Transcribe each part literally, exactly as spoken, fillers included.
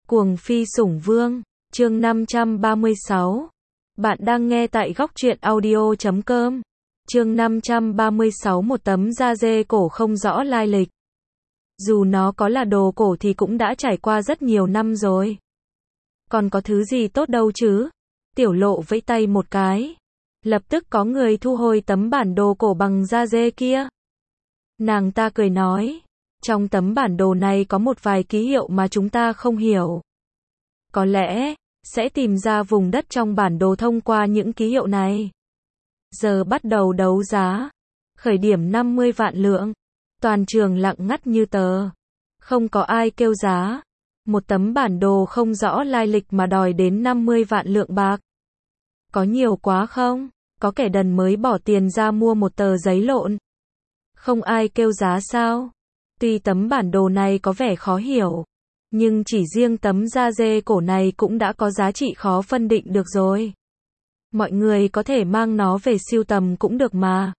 Cuồng phi sủng vương, chương năm trăm ba mươi sáu. Bạn đang nghe tại góc truyện audio chấm com. Chương năm trăm ba mươi sáu. Một tấm da dê cổ không rõ lai lịch. Dù nó có là đồ cổ thì cũng đã trải qua rất nhiều năm rồi. Còn có thứ gì tốt đâu chứ? Tiểu Lộ vẫy tay một cái. Lập tức có người thu hồi tấm bản đồ cổ bằng da dê kia. Nàng ta cười nói, trong tấm bản đồ này có một vài ký hiệu mà chúng ta không hiểu. Có lẽ sẽ tìm ra vùng đất trong bản đồ thông qua những ký hiệu này. Giờ bắt đầu đấu giá. Khởi điểm năm mươi vạn lượng. Toàn trường lặng ngắt như tờ. Không có ai kêu giá. Một tấm bản đồ không rõ lai lịch mà đòi đến năm mươi vạn lượng bạc. Có nhiều quá không? Có kẻ đần mới bỏ tiền ra mua một tờ giấy lộn. Không ai kêu giá sao? Tuy tấm bản đồ này có vẻ khó hiểu, nhưng chỉ riêng tấm da dê cổ này cũng đã có giá trị khó phân định được rồi. Mọi người có thể mang nó về sưu tầm cũng được mà.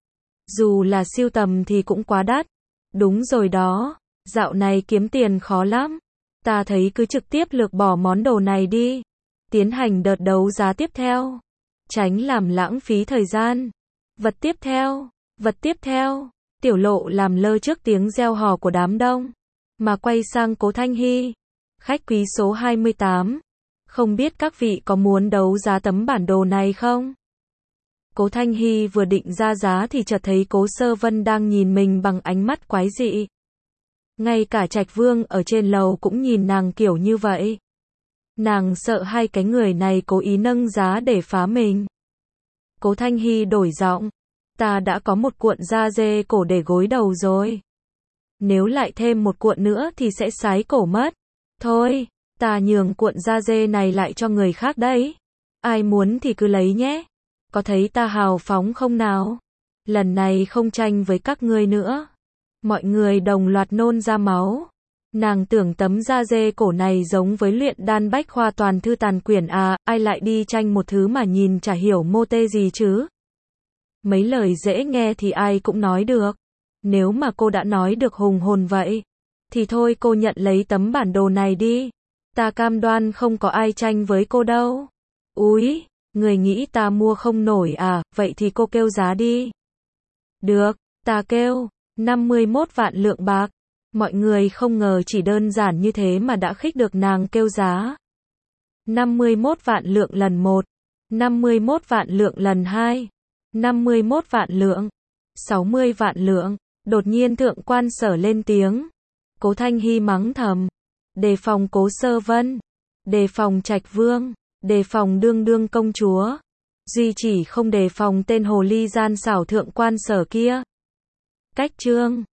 Dù là sưu tầm thì cũng quá đắt. Đúng rồi đó, dạo này kiếm tiền khó lắm. Ta thấy cứ trực tiếp lược bỏ món đồ này đi. Tiến hành đợt đấu giá tiếp theo. Tránh làm lãng phí thời gian. Vật tiếp theo, vật tiếp theo. Tiểu Lộ làm lơ trước tiếng reo hò của đám đông, mà quay sang Cố Thanh Hy. Khách quý số hai mươi tám. Không biết các vị có muốn đấu giá tấm bản đồ này không? Cố Thanh Hy vừa định ra giá thì chợt thấy Cố Sơ Vân đang nhìn mình bằng ánh mắt quái dị. Ngay cả Trạch Vương ở trên lầu cũng nhìn nàng kiểu như vậy. Nàng sợ hai cái người này cố ý nâng giá để phá mình. Cố Thanh Hy đổi giọng. Ta đã có một cuộn da dê cổ để gối đầu rồi. Nếu lại thêm một cuộn nữa thì sẽ sái cổ mất. Thôi, ta nhường cuộn da dê này lại cho người khác đấy. Ai muốn thì cứ lấy nhé. Có thấy ta hào phóng không nào? Lần này không tranh với các ngươi nữa. Mọi người đồng loạt nôn ra máu. Nàng tưởng tấm da dê cổ này giống với luyện đan bách khoa toàn thư tàn quyển à, ai lại đi tranh một thứ mà nhìn chả hiểu mô tê gì chứ? Mấy lời dễ nghe thì ai cũng nói được. Nếu mà cô đã nói được hùng hồn vậy, thì thôi cô nhận lấy tấm bản đồ này đi. Ta cam đoan không có ai tranh với cô đâu. Úi, người nghĩ ta mua không nổi à, vậy thì cô kêu giá đi. Được, ta kêu, năm mươi mốt vạn lượng bạc. Mọi người không ngờ chỉ đơn giản như thế mà đã khích được nàng kêu giá. năm mươi mốt vạn lượng lần một, năm mươi mốt vạn lượng lần hai. năm mươi mốt vạn lượng, sáu mươi vạn lượng. Đột nhiên thượng quan Sở lên tiếng. Cố Thanh Hy mắng thầm. Đề phòng Cố Sơ Vân. Đề phòng Trạch Vương. Đề phòng đương đương công chúa. Duy chỉ không đề phòng tên hồ ly gian xảo thượng quan Sở kia. Cách chương.